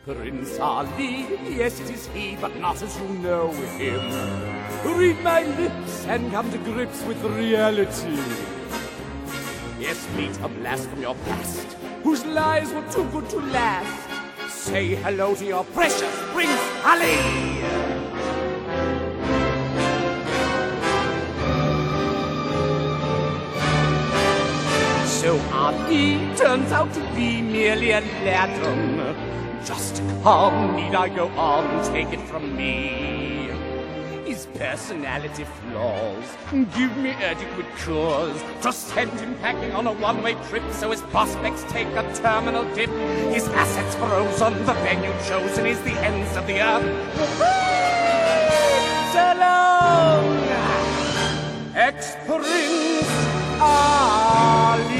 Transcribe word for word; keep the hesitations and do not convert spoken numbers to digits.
Prince Ali, yes it is he, but not as you know him. Read my lips and come to grips with reality. Yes, meet a blast from your past, whose lies were too good to last. Say hello to your precious Prince Ali! So Ali turns out to be merely a latum. Just come, need I go on, take it from me. His personality flaws give me adequate cause to send him packing on a one-way trip, so his prospects take a terminal dip. His assets frozen, the venue chosen is the ends of the earth. So long, ex-Prince Ali.